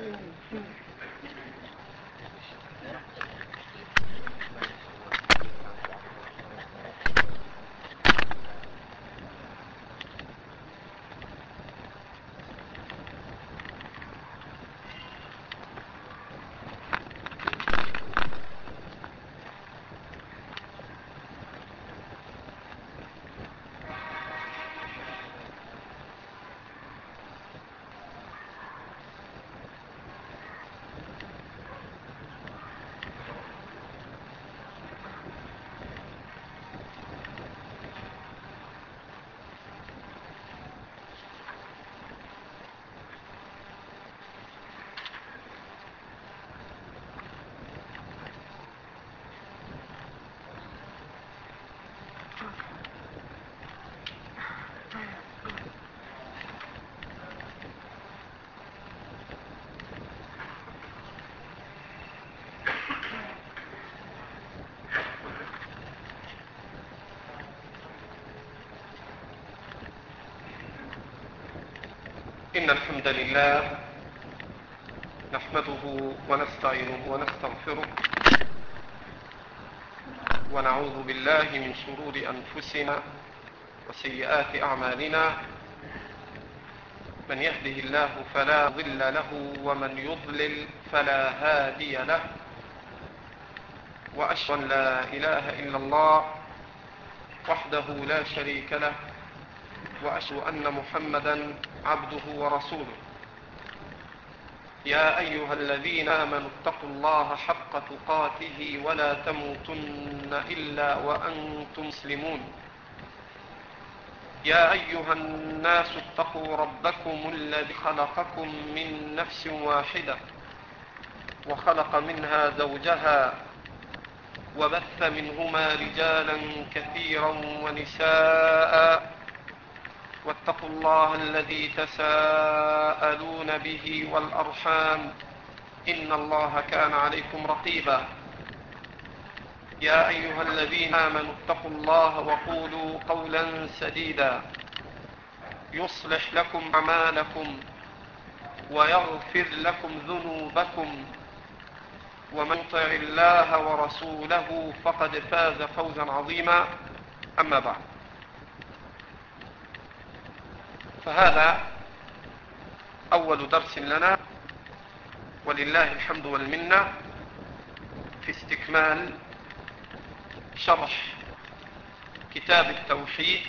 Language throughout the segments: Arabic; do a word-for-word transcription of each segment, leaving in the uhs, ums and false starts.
إن الحمد لله نحمده ونستعينه ونستغفره ونعوذ بالله من شرور أنفسنا وسيئات أعمالنا. من يهده الله فلا مضل له ومن يضلل فلا هادي له، وأشهد أن لا إله إلا الله وحده لا شريك له، وأشهد أن محمدا عبده ورسوله. يا أيها الذين آمنوا اتقوا الله حق تقاته ولا تموتن إلا وأنتم مسلمون. يا أيها الناس اتقوا ربكم الذي خلقكم من نفس واحدة وخلق منها زوجها وبث منهما رجالا كثيرا ونساء، واتقوا الله الذي تساءلون به والأرحام إن الله كان عليكم رقيبا. يا أيها الذين آمنوا اتقوا الله وقولوا قولا سديدا يصلح لكم أعمالكم ويغفر لكم ذنوبكم، ومن يطع الله ورسوله فقد فاز فوزا عظيما. أما بعد، فهذا أول درس لنا ولله الحمد والمنة في استكمال شرح كتاب التوحيد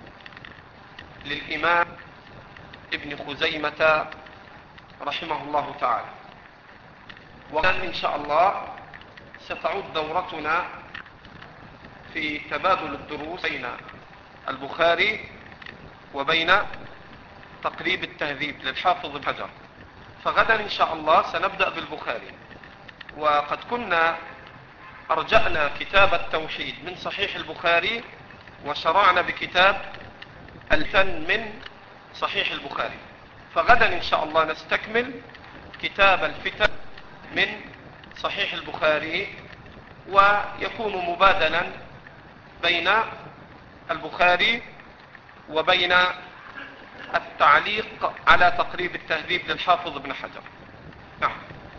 للإمام ابن خزيمة رحمه الله تعالى. وكان إن شاء الله ستعود دورتنا في تبادل الدروس بين البخاري وبين تقريب التهذيب للحافظ ابن حجر. فغدا إن شاء الله سنبدأ بالبخاري، وقد كنا أرجعنا كتاب التوحيد من صحيح البخاري وشرعنا بكتاب الفتن من صحيح البخاري. فغدا إن شاء الله نستكمل كتاب الفتن من صحيح البخاري، ويكون مبادلا بين البخاري وبين التعليق على تقريب التهذيب للحافظ ابن حجر. نعم.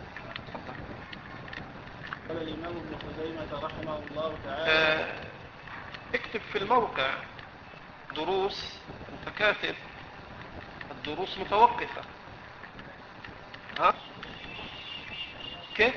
قال الإمام ابن خزيمة رحمه الله تعالى. اه اكتب في الموقع دروس، انت كاتب الدروس متوقفة. ها كيف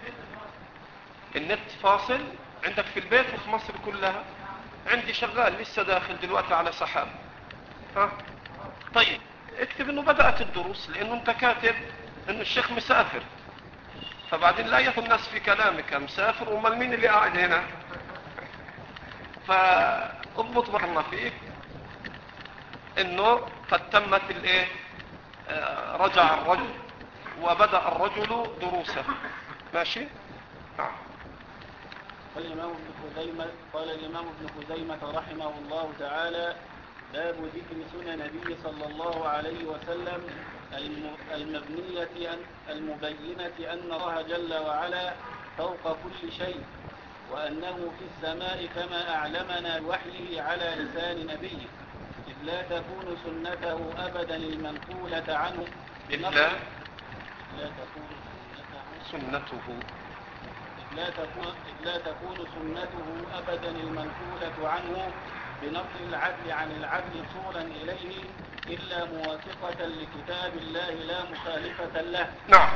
النت فاصل عندك في البيت وفي مصر كلها؟ عندي شغال لسه داخل دلوقتي على سحاب. ها طيب اكتب انه بدأت الدروس، لانه انت كاتب انه الشيخ مسافر، فبعدين لا يفهم الناس في كلامك مسافر، ومال مين اللي قاعد هنا؟ فاضبط بارك الله فيك انه قد تمت الايه، آه رجع الرجل وبدأ الرجل دروسه. ماشي. نعم. قال الإمام ابن خزيمة قال الإمام ابن خزيمة رحمه الله تعالى: باب ذكر سنن النبي صلى الله عليه وسلم المبنية المبينة أن الله جل وعلا فوق كل شيء، وأنه في السماء كما أعلمنا بوحيه على لسان نبيه، إذ لا تكون سنته أبدا المنقولة عنه إلا لا تكون سنته سنته إذ لا تكون, إذ لا تكون سنته أبدا المنقولة عنه بنقل العدل عن العدل وصولا إليه إلا موافقة لكتاب الله لا مخالفة له. نعم.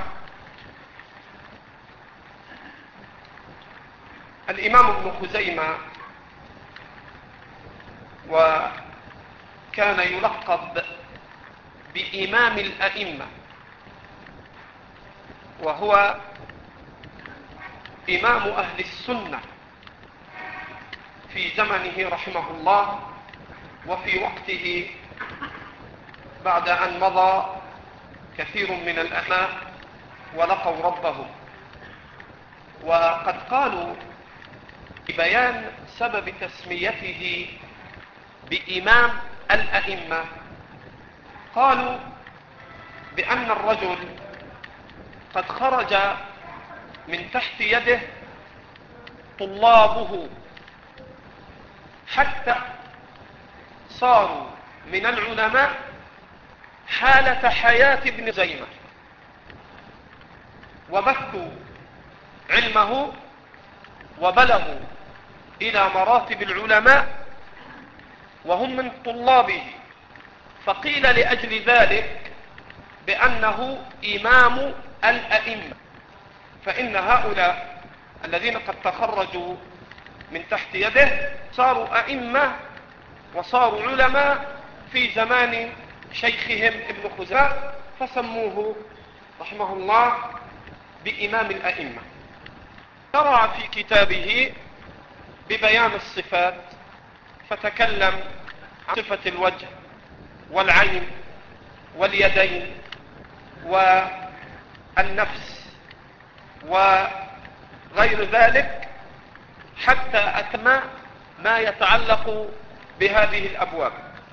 الإمام ابن خزيمة وكان يلقب بإمام الأئمة، وهو إمام أهل السنة في زمنه رحمه الله، وفي وقته بعد أن مضى كثير من الأئمة ولقوا ربهم. وقد قالوا ببيان سبب تسميته بإمام الأئمة، قالوا بأن الرجل قد خرج من تحت يده طلابه حتى صاروا من العلماء حالة حياة ابن خزيمة، وبثوا علمه وبلغوا إلى مراتب العلماء وهم من طلابه، فقيل لأجل ذلك بأنه إمام الأئمة. فإن هؤلاء الذين قد تخرجوا من تحت يده صاروا أئمة وصاروا علماء في زمان شيخهم ابن خزيمة، فسموه رحمه الله بإمام الأئمة. شرع في كتابه ببيان الصفات، فتكلم عن صفة الوجه والعين واليدين والنفس وغير ذلك، حتى أتم ما يتعلق بهذه الأبواب.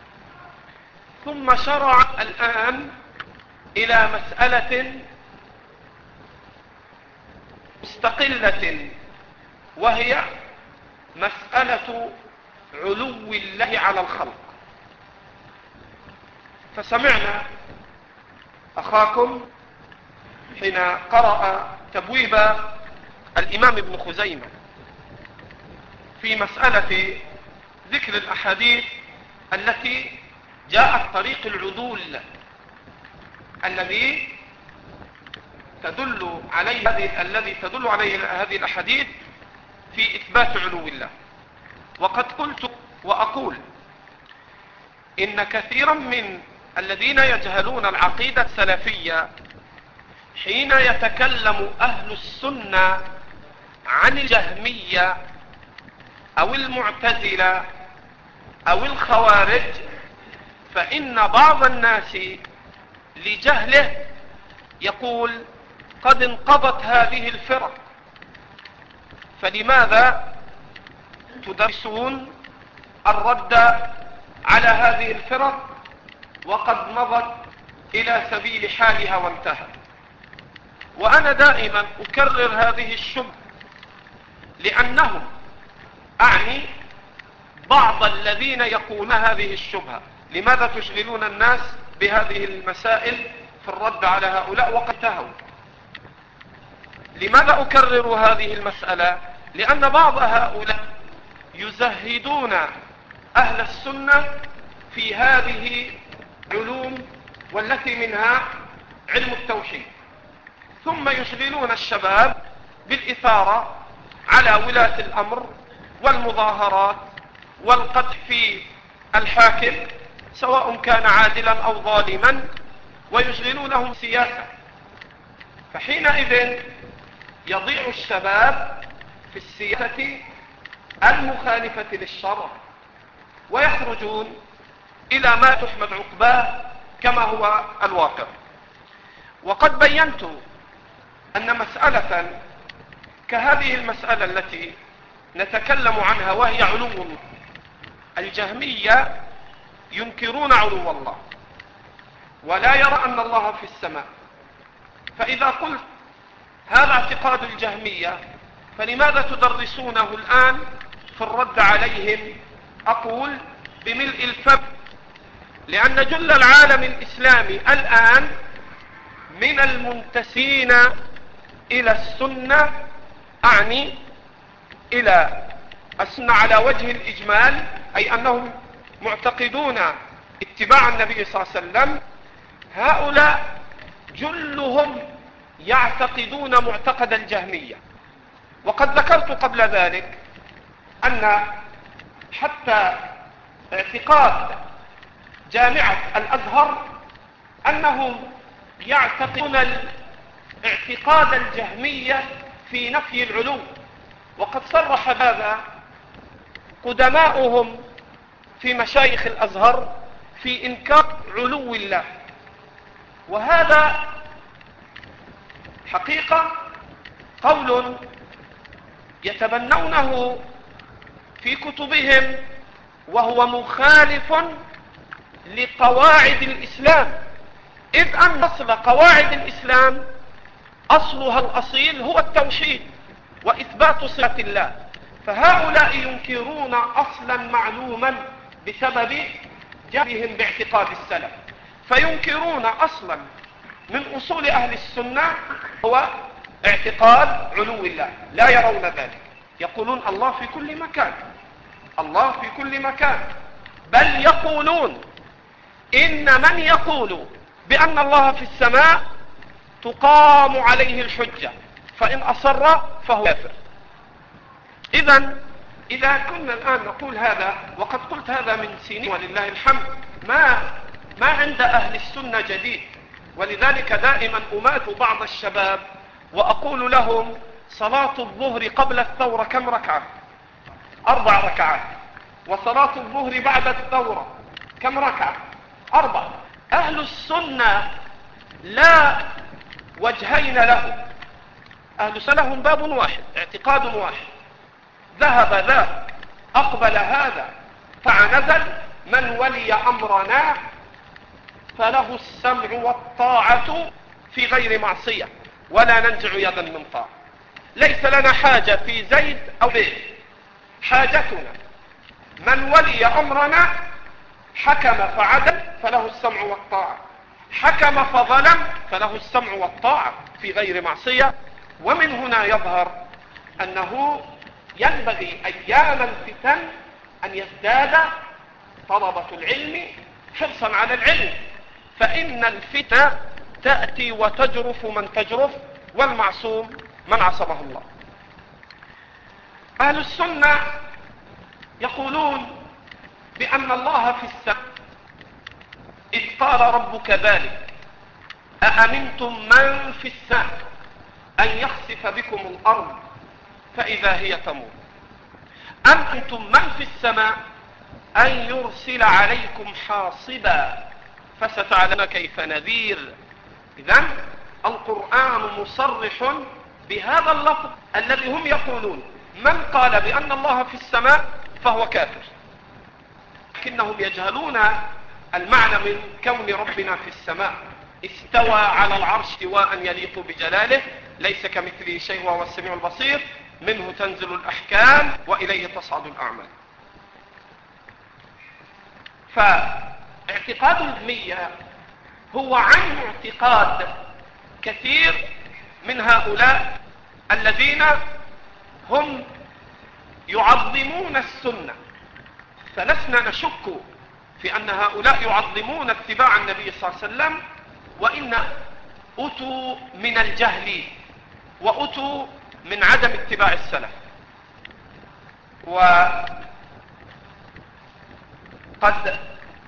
ثم شرع الآن إلى مسألة مستقلة، وهي مسألة علو الله على الخلق. فسمعنا أخاكم حين قرأ تبويب الإمام ابن خزيمة في مسألة ذكر الأحاديث التي جاءت طريق العدول الذي تدل عليه هذه الذي تدل عليه هذه الأحاديث في إثبات علو الله. وقد قلت وأقول إن كثيرا من الذين يجهلون العقيدة السلفية حين يتكلم أهل السنة عن الجهمية أو المعتزلة أو الخوارج، فإن بعض الناس لجهله يقول قد انقضت هذه الفرق، فلماذا تدرسون الرد على هذه الفرق وقد مضت إلى سبيل حالها وانتهت؟ وأنا دائما أكرر هذه الشبهة، لأنهم أعني بعض الذين يقولون هذه الشبهة: لماذا تشغلون الناس بهذه المسائل في الرد على هؤلاء وقد انتهوا؟ لماذا أكرر هذه المسألة؟ لأن بعض هؤلاء يزهدون أهل السنة في هذه العلوم والتي منها علم التوحيد، ثم يشغلون الشباب بالإثارة على ولاة الأمر والمظاهرات والقدح في الحاكم سواء كان عادلا أو ظالما، ويشغلونهم سياسة. فحينئذ يضيع الشباب في السياسة المخالفة للشرع ويخرجون إلى ما تحمد عقباه كما هو الواقع. وقد بينت أن مسألة كهذه المسألة التي نتكلم عنها وهي علو الله، الجهمية ينكرون علو الله ولا يرى أن الله في السماء. فإذا قلت هذا اعتقاد الجهمية فلماذا تدرسونه الآن في الرد عليهم؟ أقول بملء الفم، لأن جل العالم الإسلامي الآن من المنتسين إلى السنة، أعني إلى السنة على وجه الإجمال، أي أنهم معتقدون اتباع النبي صلى الله عليه وسلم، هؤلاء جلهم يعتقدون معتقد الجهمية. وقد ذكرت قبل ذلك أن حتى اعتقاد جامعة الأزهر أنهم يعتقدون اعتقاد الجهمية في نفي العلو، وقد صرح هذا قدماؤهم في مشايخ الأزهر في إنكار علو الله. وهذا حقيقة قول يتبنونه في كتبهم، وهو مخالف لقواعد الإسلام، إذ أن أصل قواعد الإسلام أصلها الأصيل هو التوحيد وإثبات صفات الله، فهؤلاء ينكرون أصلا معلوما بسبب جهلهم باعتقاد السلف، فينكرون أصلا من أصول أهل السنة هو اعتقاد علو الله، لا يرون ذلك، يقولون الله في كل مكان، الله في كل مكان، بل يقولون إن من يقول بأن الله في السماء تقام عليه الحجة، فإن أصر فهو كافر. إذن إذا كنا الآن نقول هذا، وقد قلت هذا من سنين ولله الحمد، ما ما عند أهل السنة جديد، ولذلك دائما أمات بعض الشباب وأقول لهم صلاة الظهر قبل الثورة كم ركعة؟ أربع ركعات. وصلاة الظهر بعد الثورة كم ركعة؟ أربع. أهل السنة لا وجهين له، أهل السنة هم باب واحد، اعتقاد واحد، ذهب ذا أقبل هذا فنزل، من ولي أمرنا فله السمع والطاعة في غير معصية، ولا ننزع يدا من طاعة. ليس لنا حاجة في زيد أو بيت، حاجتنا من ولي أمرنا حكم فعدل فله السمع والطاعة، حكم فظلم فله السمع والطاعة في غير معصية. ومن هنا يظهر أنه ينبغي أيام الفتن أن يزداد طلبة العلم حرصا على العلم، فإن الفتن تأتي وتجرف من تجرف، والمعصوم من عصمه الله. أهل السنة يقولون بأن الله في السماء، إذ قال ربك ذلك أأمنتم من في السماء أن يخسف بكم الأرض فإذا هي تمور، أم أنتم من في السماء أن يرسل عليكم حاصبا فستعلمون كيف نذير. إذن القرآن مصرح بهذا اللفظ الذي هم يقولون من قال بأن الله في السماء فهو كافر، لكنهم يجهلون المعنى من كون ربنا في السماء. استوى على العرش استواء يليق بجلاله، ليس كمثله شيء وهو السميع البصير، منه تنزل الأحكام وإليه تصعد الأعمال. فاعتقاد الجهمية هو عن اعتقاد كثير من هؤلاء الذين هم يعظمون السنة، فلسنا نشك في أن هؤلاء يعظمون اتباع النبي صلى الله عليه وسلم، وإن أتوا من الجهل وأتوا من عدم اتباع السلف. وقد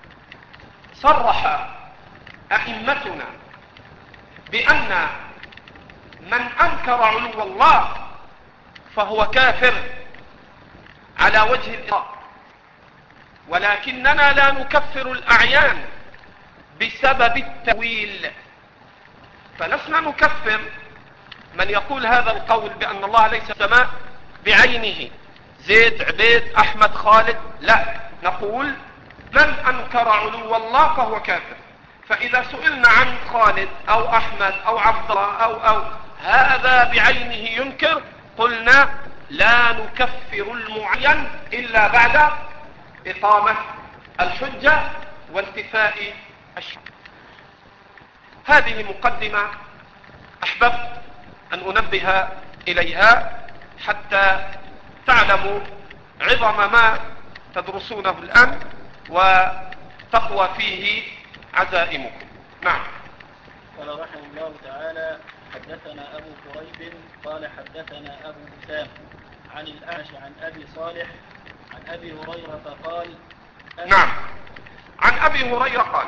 صرح أئمتنا بأن من أنكر علو الله فهو كافر على وجه الإطلاق، ولكننا لا نكفر الأعيان بسبب التأويل، فلسنا نكفر من يقول هذا القول بأن الله ليس السماء بعينه، زيد عبيد أحمد خالد، لا، نقول من أنكر علو الله فهو كافر. فإذا سئلنا عن خالد أو أحمد أو عبد الله أو أو هذا بعينه ينكر، قلنا لا نكفر المعين إلا بعد إقامة الحجة وانتفاء الشرع. هذه مقدمة أحببت أن أنبه إليها حتى تعلموا عظم ما تدرسونه الآن وتقوى فيه عزائمكم. نعم. قال رحمه الله تعالى: حدثنا أبو كريب قال حدثنا أبو أسامة عن الأعمش عن أبي صالح عن أبي هريرة قال. نعم. عن أبي هريرة قال.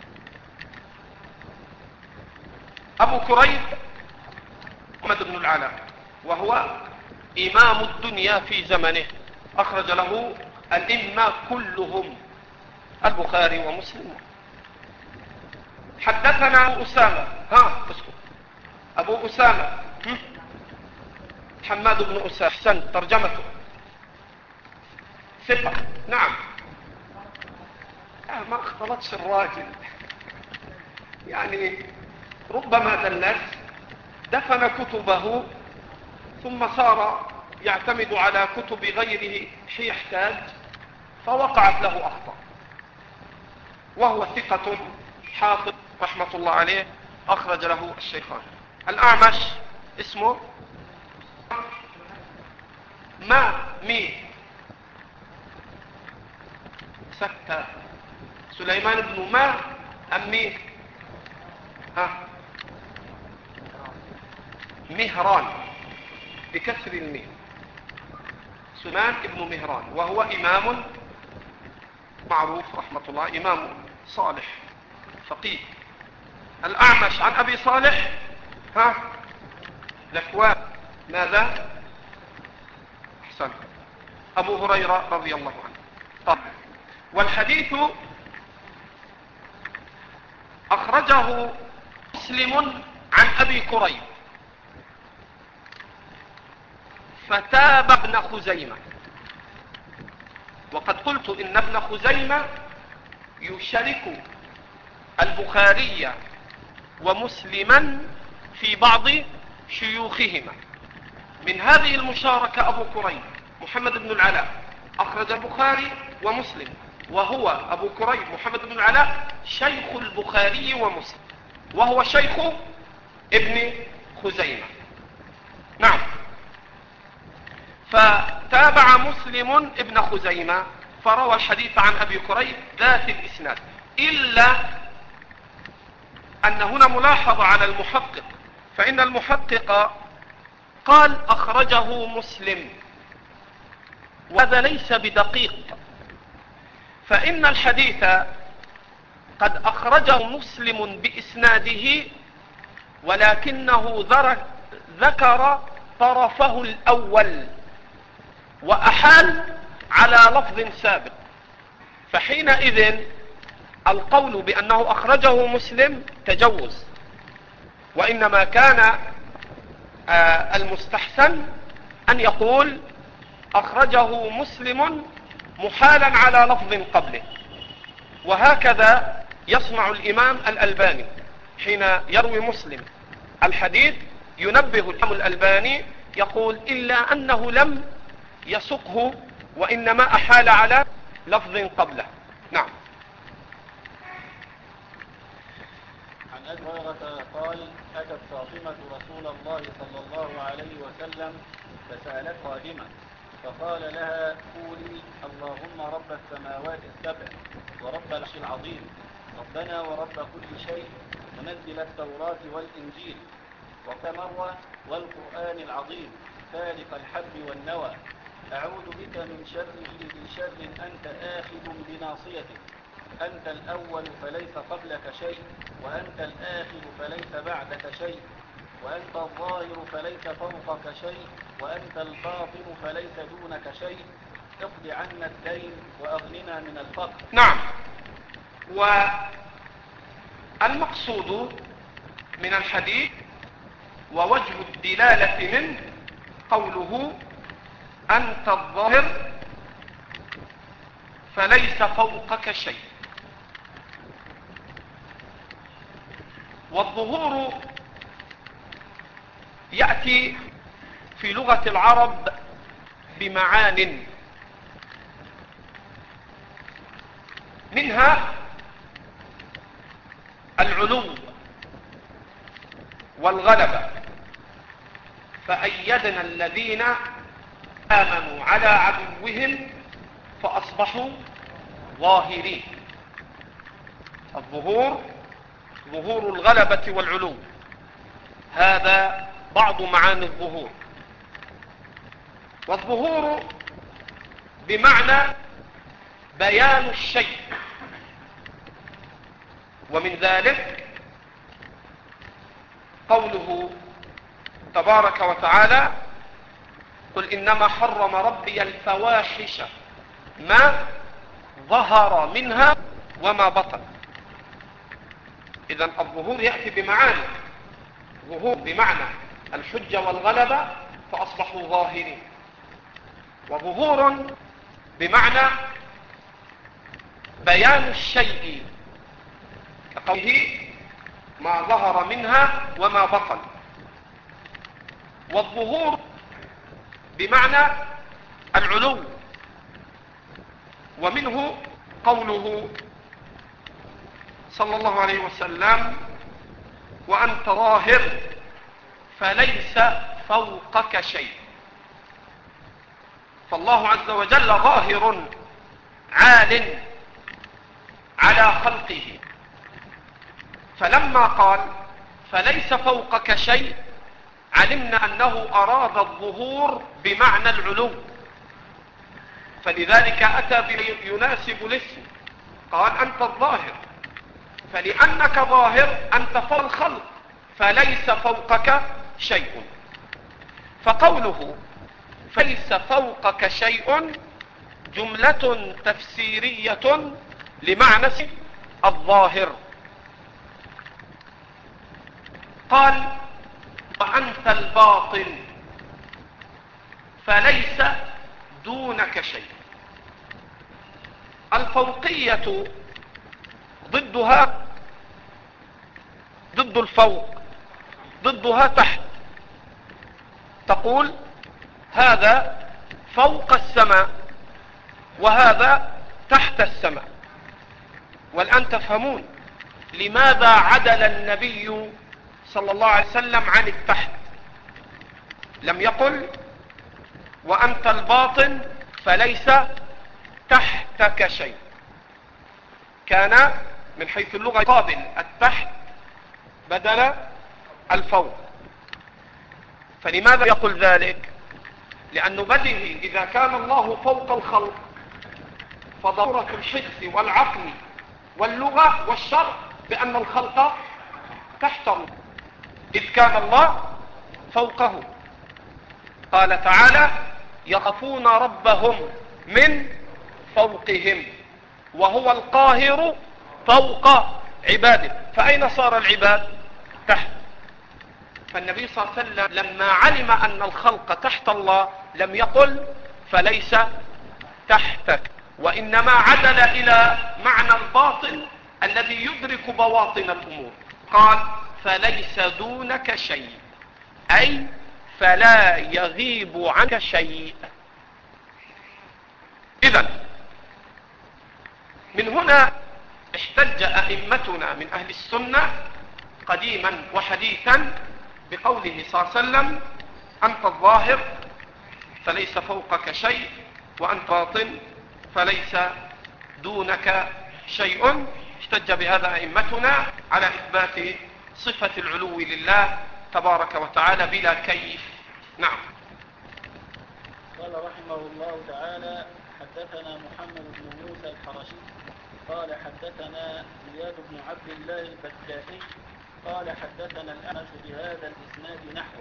أبو كريب محمد بن العلاء وهو إمام الدنيا في زمنه، أخرج له الإمة كلهم البخاري ومسلم. حدثنا أبو أسامة. ها اسكت. أبو أسامة حماد بن أسامة. أحسنت، ترجمته ثقة. نعم. آه ما اختلطش الراجل، يعني ربما دلت دفن كتبه ثم صار يعتمد على كتب غيره حين يحتاج فوقعت له أخطاء، وهو ثقة حافظ رحمة الله عليه، أخرج له الشيخان. الأعمش اسمه ما مي سكتة سليمان بن ما أمي ها مهران بكسر الميم، سليمان بن مهران، وهو إمام معروف رحمة الله، إمام صالح فقيه. الأعمش عن أبي صالح ها ذكوان ماذا؟ أحسن، أبو هريرة رضي الله عنه. طب والحديث أخرجه مسلم عن أبي كريب فتاب ابن خزيمة، وقد قلت إن ابن خزيمة يشارك البخاري ومسلما في بعض شيوخهما. من هذه المشاركة أبو كريب محمد بن العلاء أخرج البخاري ومسلم، وهو أبو كريب محمد بن العلاء شيخ البخاري ومسلم، وهو شيخ ابن خزيمة. نعم. فتابع مسلم ابن خزيمة فروى الحديث عن أبي كريب ذات الإسناد، إلا أن هنا ملاحظة على المحقق، فإن المحقق قال أخرجه مسلم، وهذا ليس بدقيق، فإن الحديث قد أخرجه مسلم بإسناده ولكنه ذكر طرفه الأول وأحال على لفظ سابق، فحينئذ القول بأنه أخرجه مسلم تجوز، وإنما كان المستحسن أن يقول أخرجه مسلم محالا على لفظ قبله. وهكذا يصنع الإمام الألباني حين يروي مسلم الحديث، ينبه الإمام الألباني يقول إلا أنه لم يسقه وإنما أحال على لفظ قبله. نعم. عن أبي هريرة قال: أتت فاطمة رسول الله صلى الله عليه وسلم فسألت خادمة فقال لها: قولي اللهم رب السماوات السبع ورب العرش العظيم، ربنا ورب كل شيء، منزل التوراة والإنجيل، وكمر والقرآن العظيم، فالق الحب والنوى، أعوذ بك من شر كل شر أنت آخذ بناصيته، أنت الأول فليس قبلك شيء، وأنت الآخر فليس بعدك شيء، وأنت الظاهر فليس فوقك شيء، وأنت الباطن فليس دونك شيء، اقض عنا الدين وأغننا من الفقر. نعم. والمقصود من الحديث ووجه الدلالة منه قوله أنت الظاهر فليس فوقك شيء. والظهور يأتي في لغة العرب بمعان، منها العلو والغلبة، فأيدنا الذين آمنوا على عدوهم فأصبحوا ظاهرين. الظهور ظهور الغلبة والعلو، هذا بعض معاني الظهور. والظهور بمعنى بيان الشيء، ومن ذلك قوله تبارك وتعالى: قل إنما حرم ربي الفواحش ما ظهر منها وما بطن. إذن الظهور يأتي بمعاني، ظهور بمعنى الحجة والغلبة فأصبحوا ظاهرين، وظهور بمعنى بيان الشيء كقوله ما ظهر منها وما بطن. والظهور بمعنى العلو، ومنه قوله صلى الله عليه وسلم: وأنت ظاهر فليس فوقك شيء. فالله عز وجل ظاهر عال على خلقه، فلما قال فليس فوقك شيء علمنا أنه أراد الظهور بمعنى العلو، فلذلك أتى بيناسب الاسم، قال أنت الظاهر، فلأنك ظاهر أنت فوق الخلق فليس فوقك شيء. فقوله فليس فوقك شيء جملة تفسيرية لمعنى الظاهر. قال وأنت الباطن فليس دونك شيء. الفوقية ضدها ضد الفوق، ضدها تحت. تقول هذا فوق السماء وهذا تحت السماء. والآن تفهمون لماذا عدل النبي صلى الله عليه وسلم عن التحت. لم يقل وأنت الباطن فليس تحتك شيء، كان من حيث اللغة قابل التحت بدل الفوق. فلماذا يقول ذلك؟ لأنه بديهي إذا كان الله فوق الخلق فضرورة الحس والعقل واللغة والشرع بأن الخلق تحته، إذ كان الله فوقه. قال تعالى يخافون ربهم من فوقهم وهو القاهر فوق عباده. فأين صار العباد؟ تحت. فالنبي صلى الله عليه وسلم لما علم أن الخلق تحت الله لم يقل فليس تحتك، وإنما عدل إلى معنى الباطن الذي يدرك بواطن الأمور. قال فليس دونك شيء، أي فلا يغيب عنك شيء. إذن من هنا احتج أئمتنا من أهل السنة قديما وحديثا بقوله صلى الله عليه وسلم أنت الظاهر فليس فوقك شيء وأنت باطن فليس دونك شيء. احتج بهذا أئمتنا على إثبات صفة العلو لله تبارك وتعالى بلا كيف. نعم. قال رحمه الله تعالى حدثنا محمد بن موسى الحرشي قال حدثنا زياد بن عبد الله البكائي قال حدثنا الأعمش بهذا الإسناد نحوه.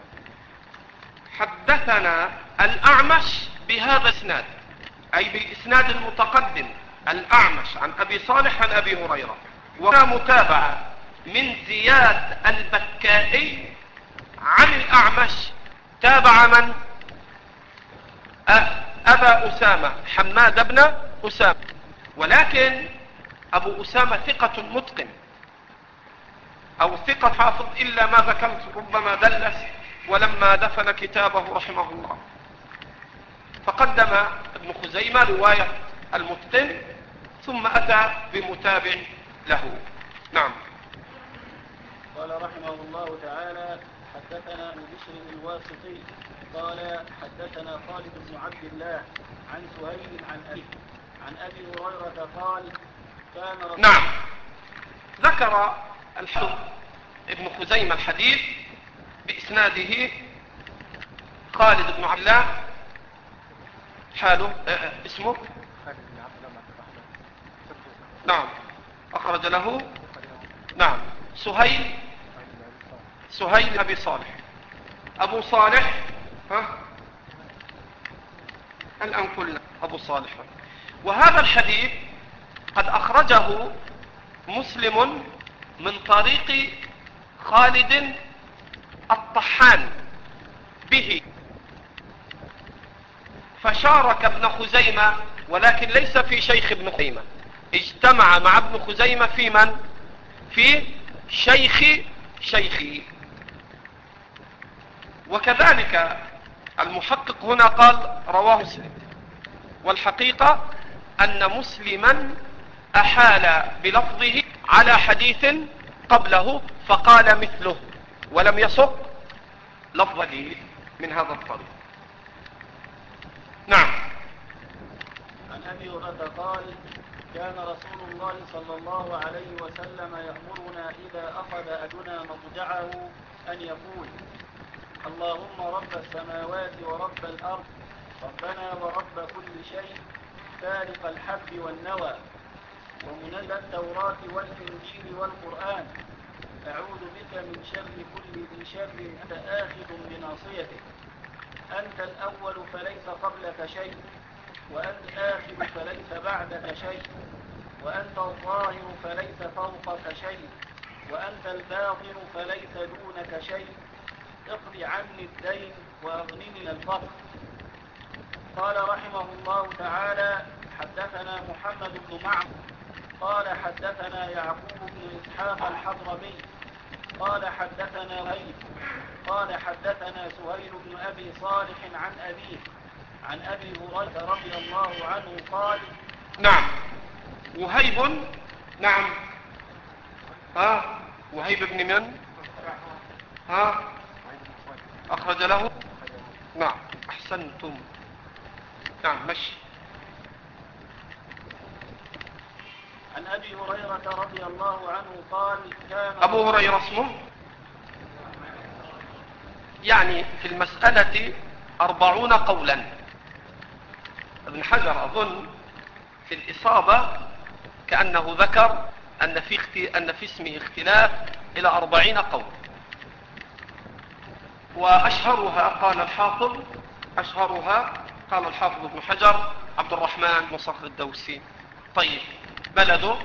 حدثنا الأعمش بهذا الإسناد أي بالإسناد المتقدم، الأعمش عن أبي صالح عن أبي هريرة، وكان متابعة من زياد البكائي عن الأعمش. تابع من؟ أبا أسامة حماد بن أسامة، ولكن أبو أسامة ثقة متقن أو ثقة حافظ إلا ما ذكرت ربما دلس ولما دفن كتابه رحمه الله. فقدم ابن خزيمة رواية المتقن ثم أتى بمتابع له. نعم. قال قال رحمه الله تعالى: حدثنا ابن بشر الواسطي قال حدثنا خالد بن عبد الله عن سهيل عن أبي عن أبي هريرة قال كان رسول نعم. ذكر الحافظ ابن خزيمة الحديث بإسناده خالد بن عبد الله حاله اه اسمه نعم أخرج له نعم سهيل سهيل أبي صالح أبو صالح ها الآن كلنا أبو صالح. وهذا الحديث قد أخرجه مسلم من طريق خالد الطحان به، فشارك ابن خزيمة ولكن ليس في شيخ ابن خزيمة، اجتمع مع ابن خزيمة في من؟ في شيخ شيخه. وكذلك المحقق هنا قال رواه مسلم، والحقيقة أن مسلما أحال بلفظه على حديث قبله فقال مثله ولم يسق لفظه من هذا الطريق. نعم. عن أبي هريرة قال كان رسول الله صلى الله عليه وسلم يأمرنا إذا أخذ أحدنا مضجعه أن يقول: اللهم رب السماوات ورب الأرض ربنا ورب كل شيء فالق الحب والنوى ومنزل التوراة والإنجيل والقرآن أعوذ بك من شر كل ذي شر أنت آخذ بناصيته أنت الأول فليس قبلك شيء وأنت الآخر فليس بعدك شيء وأنت الظاهر فليس فوقك شيء وأنت الباطن فليس دونك شيء اقض عني الدين وأغنني من الفقر. قال رحمه الله تعالى حدثنا محمد بن معمر قال حدثنا يعقوب بن إسحاق الحضرمي قال حدثنا وهيب قال حدثنا سهيل بن أبي صالح عن أبيه عن أبي هريرة رضي الله عنه قال نعم. وهيب نعم ها وهيب بن من ها أخرج له نعم أحسنتم نعم مشي. عن أبي هريرة رضي الله عنه قال كان أبو هريرة اسمه يعني في المسألة أربعون قولا. ابن حجر أظن في الإصابة كأنه ذكر أن في, اختي... أن في اسمه اختلاف إلى أربعين قول، وأشهرها قال الحافظ أشهرها قال الحافظ ابن حجر عبد الرحمن بن صخر الدوسي. طيب بلده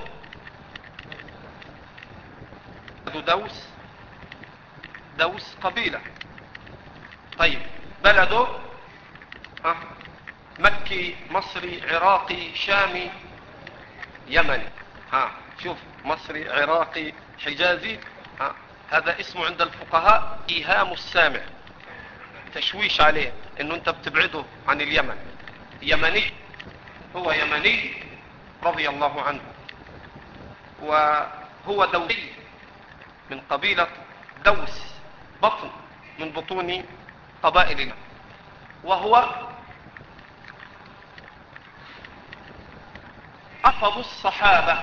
دوس دوس قبيلة. طيب بلده ها مكي مصري عراقي شامي يمني. ها شوف مصري عراقي حجازي. ها هذا اسمه عند الفقهاء إيهام السامع، تشويش عليه انه انت بتبعده عن اليمن. يمني هو يمني رضي الله عنه، وهو دوسي من قبيلة دوس بطن من بطون قبائل اليمن، وهو أحفظ الصحابة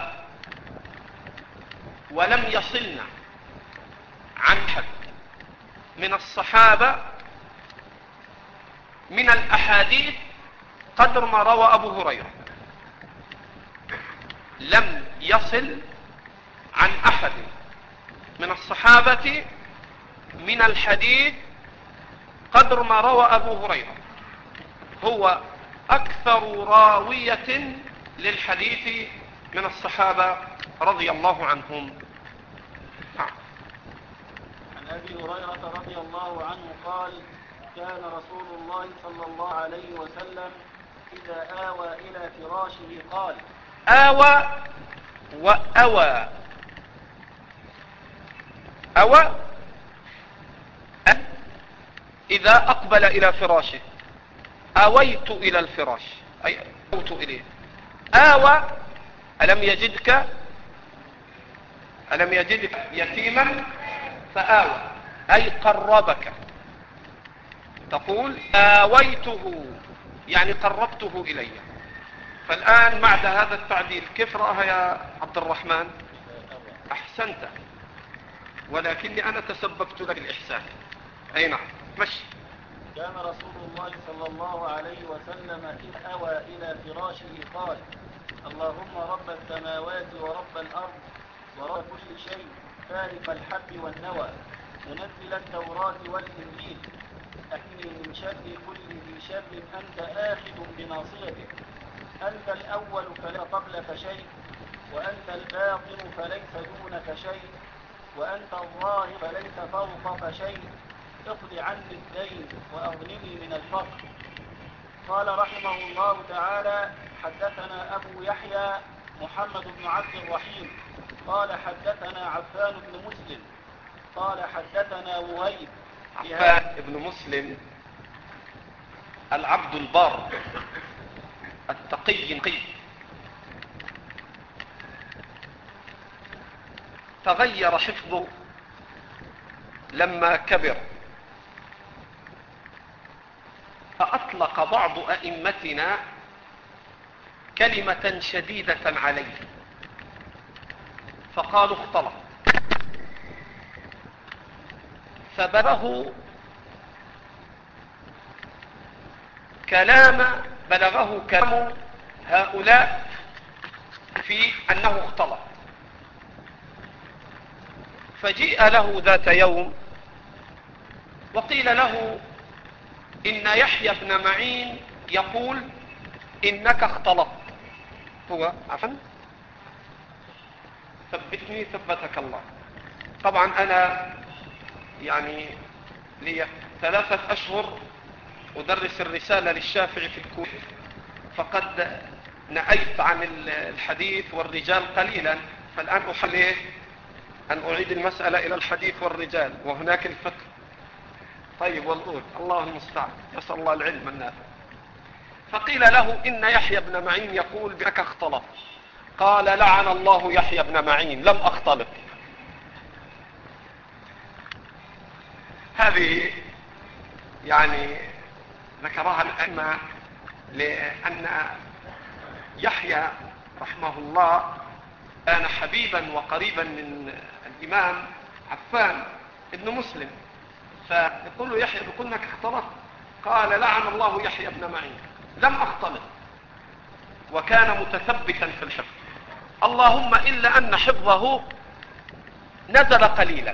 ولم يصلنا عن أحد من الصحابة من الأحاديث قدر ما روى أبو هريرة. لم يصل عن أحد من الصحابة من الحديث قدر ما روى أبو هريرة. هو أكثر راوية للحديث من الصحابة رضي الله عنهم. عن أبي هريرة رضي الله عنه قال كان رسول الله صلى الله عليه وسلم إذا آوى إلى فراشه قال آوى وأوى. أوى إذا أقبل إلى فراشه، آويت إلى الفراش أي أوت إليه. آوى ألم يجدك ألم يجدك يتيما فآوى أي قربك، تقول آويته يعني قربته إلي. فالآن بعد هذا التعديل كيف رأها يا عبد الرحمن؟ أحسنت، ولكني أنا تسببت لك الإحسان. أي نعم، مشي. كان رسول الله صلى الله عليه وسلم إذ أوى إلى فراشه قال: اللهم رب السماوات ورب الأرض ورب كل شيء فارق الحب والنوى منزل التوراة والإنجيل أحمي من شر كل ذي شر أنت آخذ بناصيته، أنت الأول فلا قبلك شيء، وأنت الباطن فليس دونك شيء، وأنت الظاهر فليس فوقك شيء، اقض عني الدين وأغنني من الفقر. قال رحمه الله تعالى: حدثنا أبو يحيى محمد بن عبد الرحيم قال حدثنا عفان بن مسلم قال حدثنا وهيب. عفان بن مسلم العبد البار التقي النقي، تغير حفظه لما كبر، فأطلق بعض أئمتنا كلمة شديدة عليه فقالوا اختلط. فبلغه كلام بلغه كلام هؤلاء في أنه اختلط. فجيء له ذات يوم وقيل له إن يحيى بن معين يقول إنك اختلطت. هو عفوا ثبتني ثبتك الله. طبعا أنا يعني لي ثلاثة أشهر أدرس الرسالة للشافعي في الكويت، فقد نأيت عن الحديث والرجال قليلا، فالآن أحاول أن أعيد المسألة إلى الحديث والرجال وهناك الفقه. طيب والله الله المستعان، نسأل الله العلم النافع. فقيل له إن يحيى بن معين يقول بأنك اختلط. قال لعن الله يحيى بن معين، لم أختلط. هذه يعني ذكرها الأئمة لأن يحيى رحمه الله كان حبيبا وقريبا من الإمام عفان ابن مسلم، فيقول له يحيى بيقول انك اختلط. قال لعن الله يحيى بن معين، لم أختلط، وكان متثبتا في الحفظ. اللهم إلا أن حفظه نزل قليلا،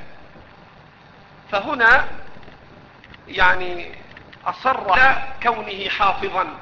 فهنا يعني أصر على كونه حافظا.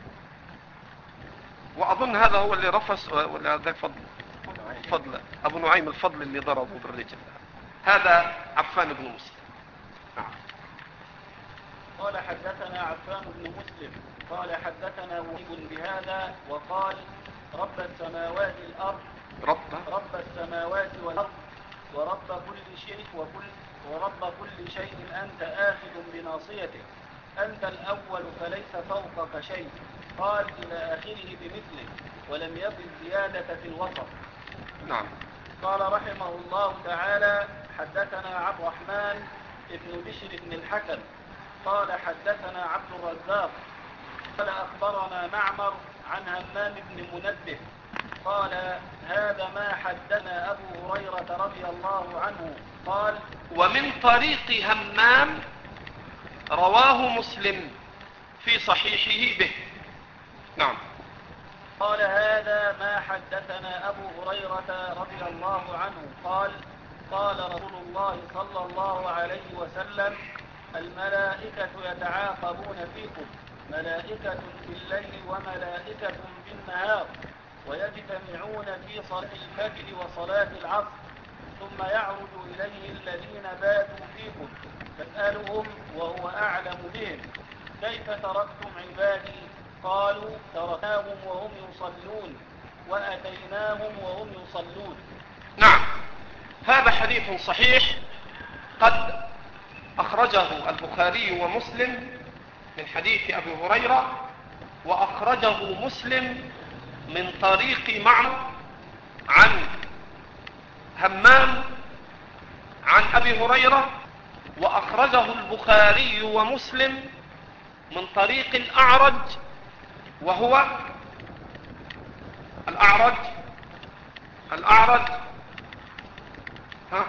وأظن هذا هو اللي رفس، ولا ذاك فضل فضل أبو نعيم الفضل اللي ضربه بالرجل، هذا عفان بن مسلم. نعم. قال حدثنا عفان بن مسلم قال حدثنا وهيب بهذا وقال رب السماوات الأرض رب رب السماوات والأرض ورب كل شيء وكل ورب كل شيء أنت آخذ بناصيته، أنت الأول فليس فوقك شيء. قال إلى آخره بمثله، ولم يضل زيادة في الوسط. نعم. قال رحمه الله تعالى: حدثنا عبد الرحمن ابن بشر بن الحكم قال حدثنا عبد الرزاق قال أخبرنا معمر عن همام بن منبه قال هذا ما حدثنا أبو هريرة رضي الله عنه قال. ومن طريق همام رواه مسلم في صحيحه به. نعم. قال هذا ما حدثنا أبو هريرة رضي الله عنه قال قال رسول الله صلى الله عليه وسلم: الملائكة يتعاقبون فيكم، ملائكة بالليل وملائكة بالنهار، ويجتمعون في صلاة الفجر وصلاة العصر، ثم يعرج إليه الذين باتوا فيكم فاسألهم وهو أعلم بهم: كيف تركتم عبادي؟ قالوا تركناهم وهم يصلون وأتيناهم وهم يصلون. نعم. هذا حديث صحيح قد أخرجه البخاري ومسلم من حديث أبي هريرة، وأخرجه مسلم من طريق معمر عن همام عن أبي أبي هريرة، وأخرجه البخاري ومسلم من طريق الأعرج، وهو الأعرج الأعرج ها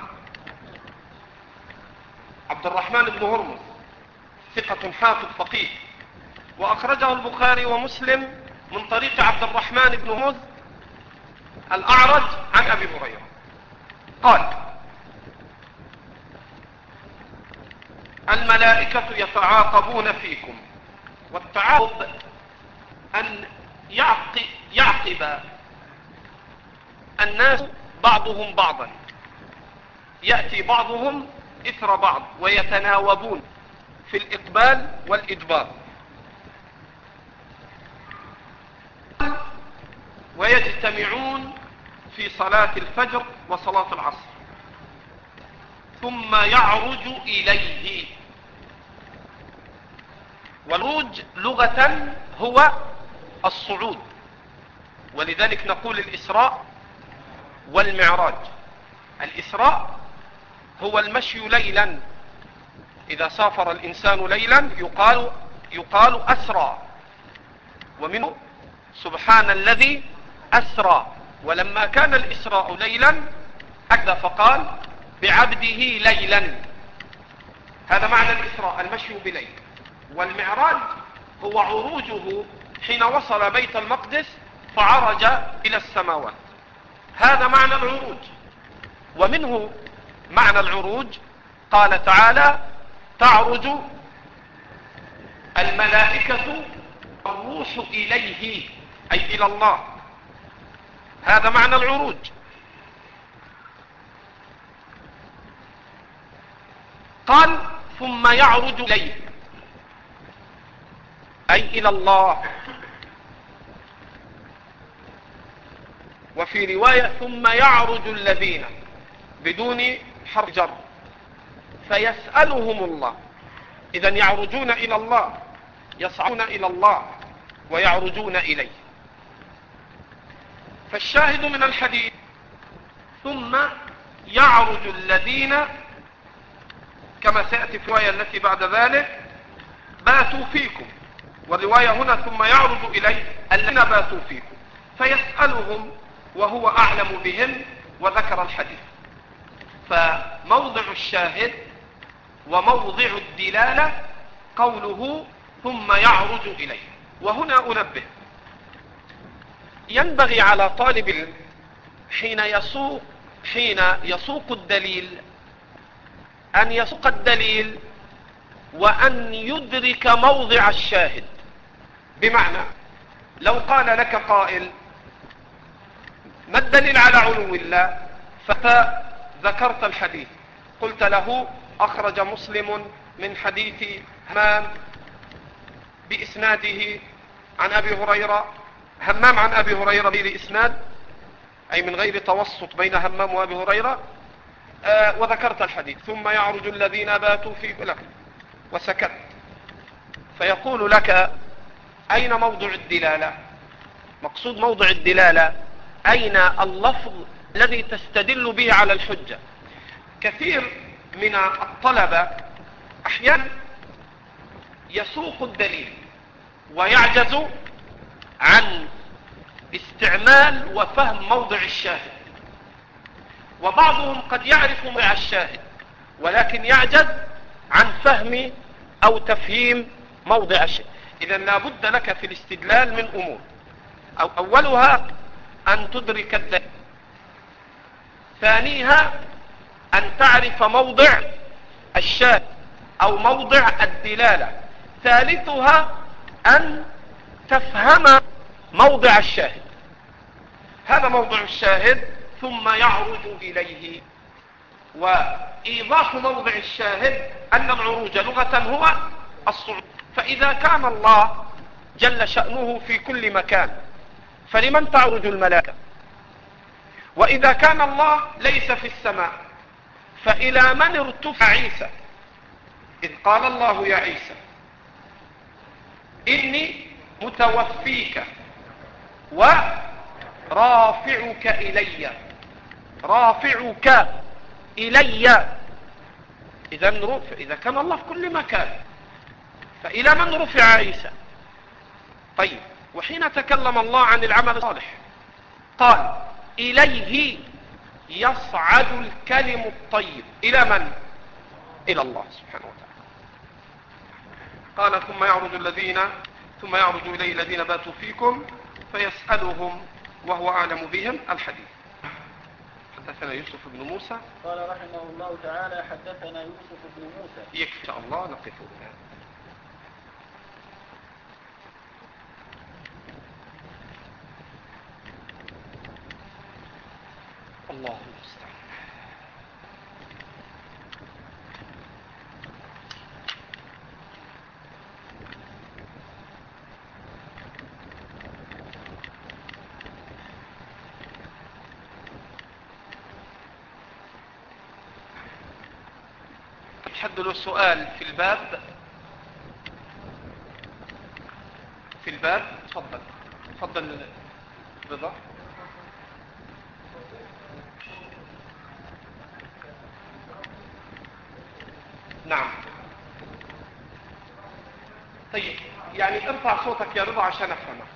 عبد الرحمن بن هرمز، ثقة حافظ فقيه. وأخرجه البخاري ومسلم من طريق عبد الرحمن بن هرمز الأعرج عن أبي هريرة قال: الملائكة يتعاقبون فيكم. والتعاقب أن يعقب الناس بعضهم بعضا، يأتي بعضهم إثر بعض ويتناوبون في الإقبال والإدبار، ويجتمعون في صلاة الفجر وصلاة العصر، ثم يعرج إليه. والعروج لغة هو الصعود، ولذلك نقول الإسراء والمعراج. الإسراء هو المشي ليلا، إذا سافر الإنسان ليلا يقال, يقال أسرى، ومنه سبحان الذي أسرى. ولما كان الإسراء ليلا أكد فقال بعبده ليلا. هذا معنى الإسراء، المشي بليل. والمعراج هو عروجه حين وصل بيت المقدس فعرج إلى السماوات، هذا معنى العروج. ومنه معنى العروج قال تعالى: تعرج الملائكة الروح إليه، أي إلى الله، هذا معنى العروج. قال: ثم يعرج إليه، أي إلى الله. وفي رواية: ثم يعرج الذين، بدون حرف جر، فيسألهم الله. إذن يعرجون إلى الله، يصعدون إلى الله ويعرجون إليه. فالشاهد من الحديث: ثم يعرج الذين، كما سيأتي في الرواية التي بعد ذلك: باتوا فيكم. والرواية هنا: ثم يعرج إليه الذين باتوا فيكم، فيسألهم وهو أعلم بهم، وذكر الحديث. فموضع الشاهد وموضع الدلالة قوله: ثم يعرج إليه. وهنا أنبه، ينبغي على طالب العلم حين يسوق حين يسوق الدليل أن يسوق الدليل وأن يدرك موضع الشاهد. بمعنى لو قال لك قائل: ما الدليل على علو الله؟ فذكرت الحديث، قلت له: أخرج مسلم من حديث همام بإسناده عن أبي هريرة. همام عن أبي هريرة بغير إسناد، أي من غير توسط بين همام وأبي هريرة. آه وذكرت الحديث: ثم يعرج الذين باتوا فيكم لك، وسكت. فيقول لك: أين موضع الدلالة؟ مقصود موضع الدلالة أين اللفظ الذي تستدل به على الحجة. كثير من الطلبة أحيانا يسوق الدليل ويعجز عن استعمال وفهم موضع الشاهد، وبعضهم قد يعرف موضع الشاهد ولكن يعجز عن فهم أو تفهيم موضع الشاهد. إذن لا بد لك في الاستدلال من أمور: أو أولها أن تدرك الدليل، ثانيها أن تعرف موضع الشاهد أو موضع الدلالة، ثالثها أن تفهم موضع الشاهد. هذا موضع الشاهد: ثم يعرج إليه. وإيضاح موضع الشاهد أن العروج لغة هو الصعود. فإذا كان الله جل شأنه في كل مكان فلمن تعرج الملائكة؟ وإذا كان الله ليس في السماء فإلى من ارتفع عيسى؟ إذ قال الله: يا عيسى إني متوفيك ورافعك إلي. رافعك إلي إذا رفع، إذا كان الله في كل مكان فإلى من رفع عيسى؟ طيب، وحين تكلم الله عن العمل الصالح قال إليه يصعد الكلم الطيب. إلى من؟ إلى الله سبحانه وتعالى. قال ثم يعرج الذين ثم يعرج إليه الذين باتوا فيكم فيسألهم وهو أعلم بهم. الحديث. حدثنا يوسف بن موسى. قال رحمه الله تعالى حدثنا يوسف بن موسى. يكفي إن شاء الله نقف هنا. الله المستعان. حد له سؤال في الباب؟ في الباب تفضل تفضل رضا. نعم. طيب يعني ارفع صوتك يا رضا عشان افهمك.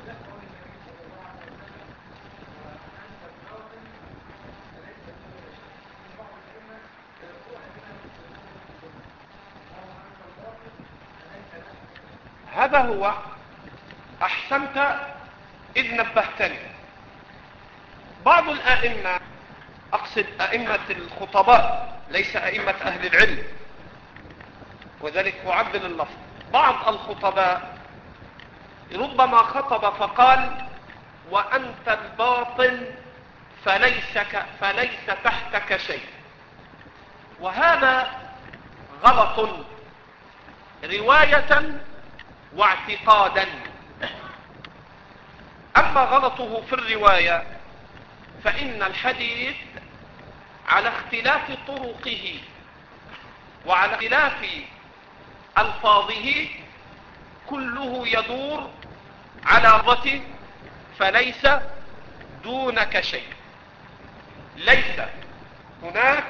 هذا هو. احسنت اذ نبهتني. بعض الائمه، اقصد ائمه الخطباء ليس ائمه اهل العلم، وذلك اعدل اللفظ، بعض الخطباء ربما خطب فقال وانت الباطن فليس, ك... فليس تحتك شيء، وهذا غلط رواية واعتقادا. اما غلطه في الرواية فان الحديث على اختلاف طرقه وعلى اختلاف الفاظه كله يدور على لفظ فليس دونك شيء. ليس هناك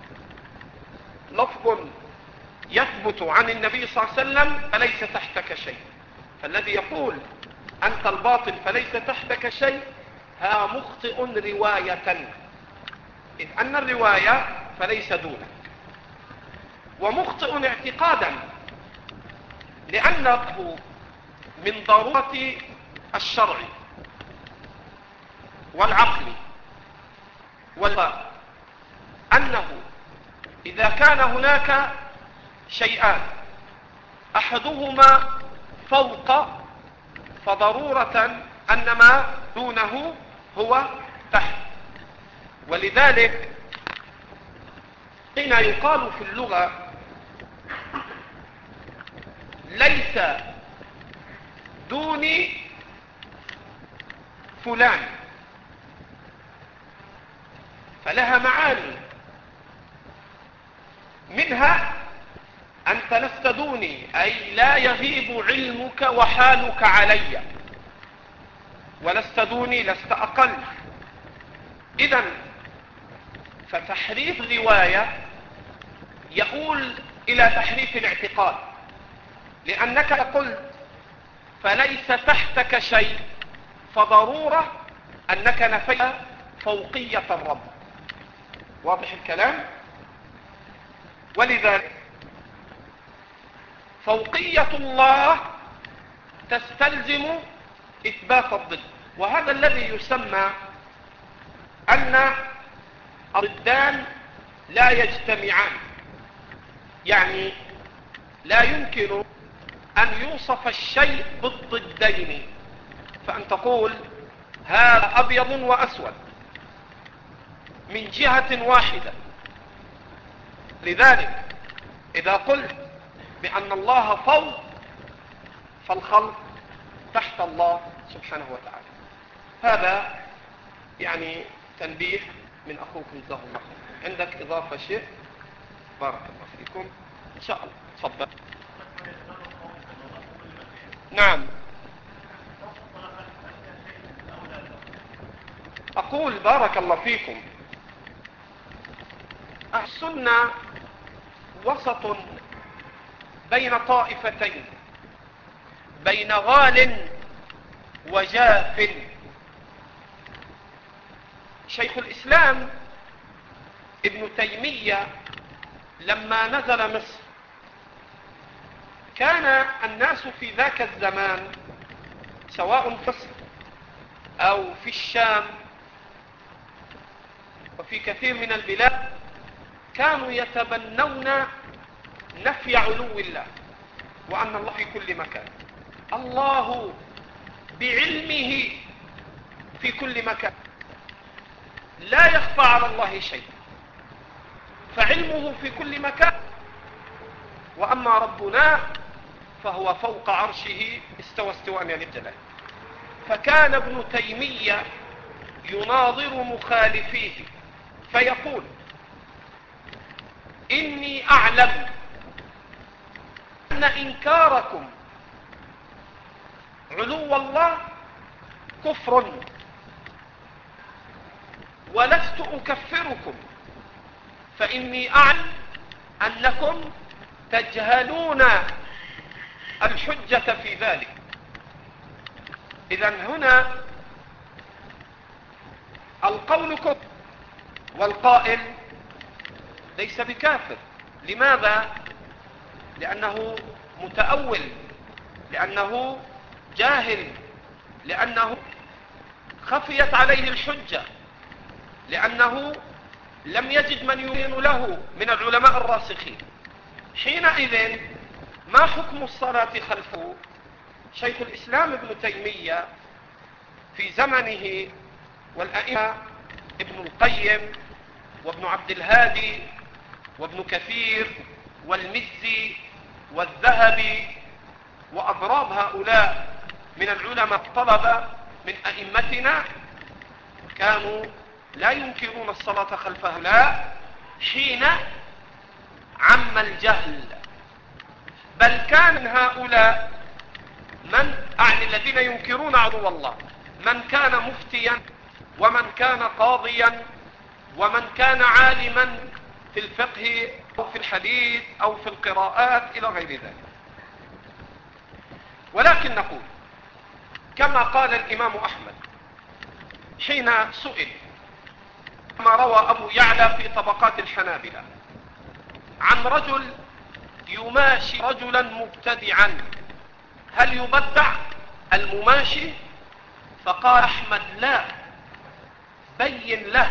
لفظ يثبت عن النبي صلى الله عليه وسلم فليس تحتك شيء. فالذي يقول أنت الباطن فليس تحتك شيء ها مخطئ رواية، إذ أن الرواية فليس دونك، ومخطئ اعتقادا، لأنه من ضرورة الشرع والعقل والفهم أنه إذا كان هناك شيئان أحدهما فوق فضرورة أن ما دونه هو تحت. ولذلك حين يقال في اللغة ليس دوني فلان فلها معاني، منها أنت لست دوني أي لا يغيب علمك وحالك علي، ولست دوني لست أقل. إذن فتحريف الرواية يؤول إلى تحريف الاعتقاد، لأنك قلت فليس تحتك شيء فضرورة أنك نفيت فوقية الرب. واضح الكلام؟ ولذلك فوقية الله تستلزم إثبات الضد، وهذا الذي يسمى أن الضدان لا يجتمعان، يعني لا يمكن أن يوصف الشيء بالضدين، فأن تقول هذا أبيض وأسود من جهة واحدة. لذلك إذا قلت بأن الله فوق فالخلق تحت الله سبحانه وتعالى. هذا يعني تنبيه من أخوكم جزاه الله خير. عندك إضافة شيء؟ بارك الله فيكم إن شاء الله. تفضل. نعم، أقول بارك الله فيكم السنة وسط بين طائفتين، بين غال وجاف. شيخ الإسلام ابن تيمية لما نزل مصر كان الناس في ذاك الزمان سواء في مصر أو في الشام وفي كثير من البلاد كانوا يتبنون نفي علو الله، وأن الله في كل مكان. الله بعلمه في كل مكان، لا يخفى على الله شيء، فعلمه في كل مكان. وأما ربنا فهو فوق عرشه استوى استواء للجلال. فكان ابن تيمية يناظر مخالفيه فيقول: إني أعلم أن إنكاركم علو الله كفر، ولست أكفركم، فإني أعلم أنكم تجهلون الحجة في ذلك. إذن هنا القول كفر والقائل ليس بكافر. لماذا؟ لأنه متأول، لأنه جاهل، لأنه خفيت عليه الحجة، لأنه لم يجد من يبين له من العلماء الراسخين. حينئذ ما حكم الصلاة خلفه؟ شيخ الإسلام ابن تيمية في زمنه والأئمة ابن القيم وابن عبد الهادي وابن كثير والمزي والذهبي وأضراب هؤلاء من العلماء الطلبة من أئمتنا كانوا لا ينكرون الصلاة خلف هؤلاء حين عم الجهل. بل كان من هؤلاء من أعني الذين ينكرون علو الله من كان مفتيا، ومن كان قاضيا، ومن كان عالما في الفقه أو في الحديث أو في القراءات إلى غير ذلك. ولكن نقول كما قال الإمام أحمد حين سئل، كما روى أبو يعلى في طبقات الحنابلة، عن رجل يماشي رجلا مبتدعا هل يبدع المماشي؟ فقال أحمد: لا، بين له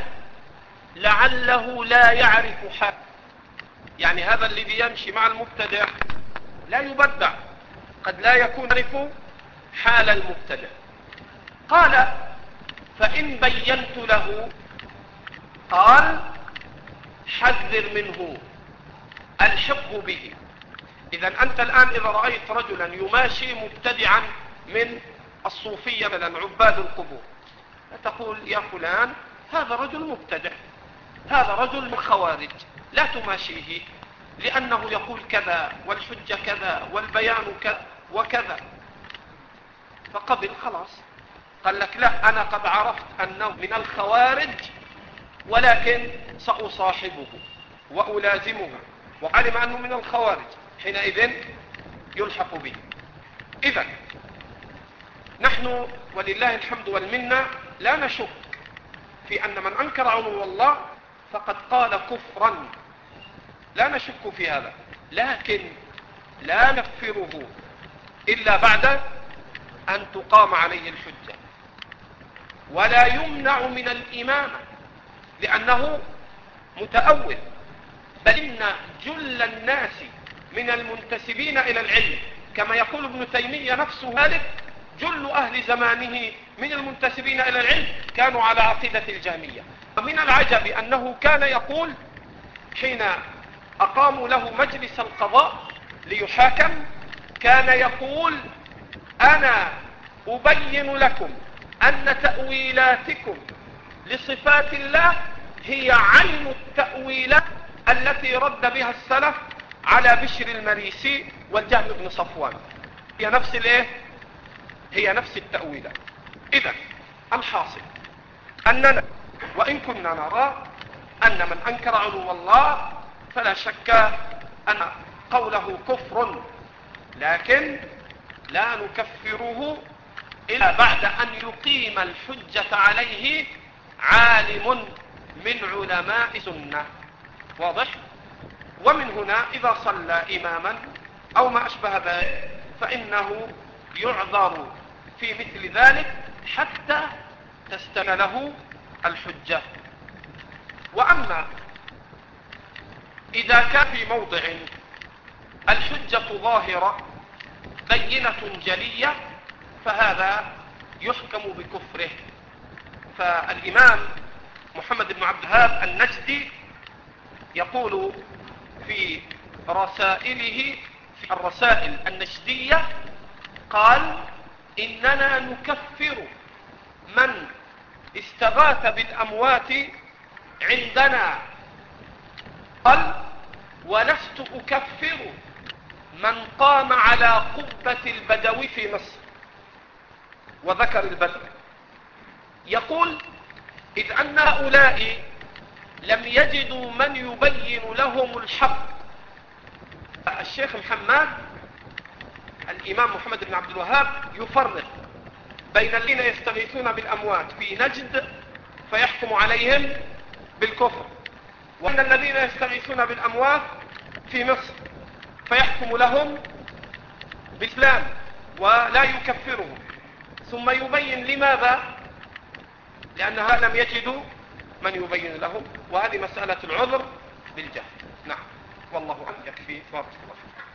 لعله لا يعرف حال. يعني هذا الذي يمشي مع المبتدع لا يبدع، قد لا يكون يعرف حال المبتدع. قال: فإن بينت له، قال: حذر منه، الحقه به. إذا أنت الآن إذا رأيت رجلا يماشي مبتدعا من الصوفية مثلا عباد القبور، تقول: يا فلان هذا رجل مبتدع، هذا رجل من خوارج، لا تماشيه، لأنه يقول كذا والحجة كذا والبيان كذا وكذا. فقبل خلاص، قال لك: لا، أنا قد عرفت أنه من الخوارج، ولكن سأصاحبه وألازمه، وعلم أنه من الخوارج، حينئذ يلحق به. إذن نحن ولله الحمد والمنة لا نشك في أن من أنكر علو الله فقد قال كفرا، لا نشك في هذا، لكن لا نكفره إلا بعد أن تقام عليه الحجة، ولا يمنع من الإمامة لأنه متأول. بل إن جل الناس من المنتسبين إلى العلم، كما يقول ابن تيمية نفسه ذلك، جل أهل زمانه من المنتسبين إلى العلم كانوا على عقيدة الجهمية. ومن العجب أنه كان يقول حين أقاموا له مجلس القضاء ليحاكم، كان يقول: أنا أبين لكم أن تأويلاتكم لصفات الله هي عين التأويلات التي رد بها السلف على بشر المريسي والجهم بن صفوان، هي نفس الايه؟ هي نفس التأويلات. إذن الحاصل أننا وإن كنا نرى أن من أنكر علو الله فلا شك أن قوله كفر، لكن لا نكفره إلا بعد أن يقيم الحجة عليه عالم من علماء السنة. واضح؟ ومن هنا إذا صلى إماما أو ما أشبه ذلك فإنه يعذر في مثل ذلك حتى تستمر له الحجة. وأما إذا كان في موضع الحجة ظاهرة بينة جلية فهذا يحكم بكفره. فالإمام محمد بن عبد الوهاب النجدي يقول في رسائله في الرسائل النجدية قال: إننا نكفر من استغاث بالأموات عندنا، قال: ولست أكفر من قام على قبة البدوي في مصر، وذكر البدو. يقول: إذ أن هؤلاء لم يجدوا من يبين لهم الحق. الشيخ محمد الإمام محمد بن عبد الوهاب يفرق بين الذين يستغيثون بالأموات في نجد فيحكم عليهم بالكفر، وأن الذين يستغيثون بالأموات في مصر فيحكم لهم بالإسلام ولا يكفرهم، ثم يبين لماذا، لأنها لم يجدوا من يبين لهم. وهذه مسألة العذر بالجهل. نعم، والله أعلم. يكفي بارك الله.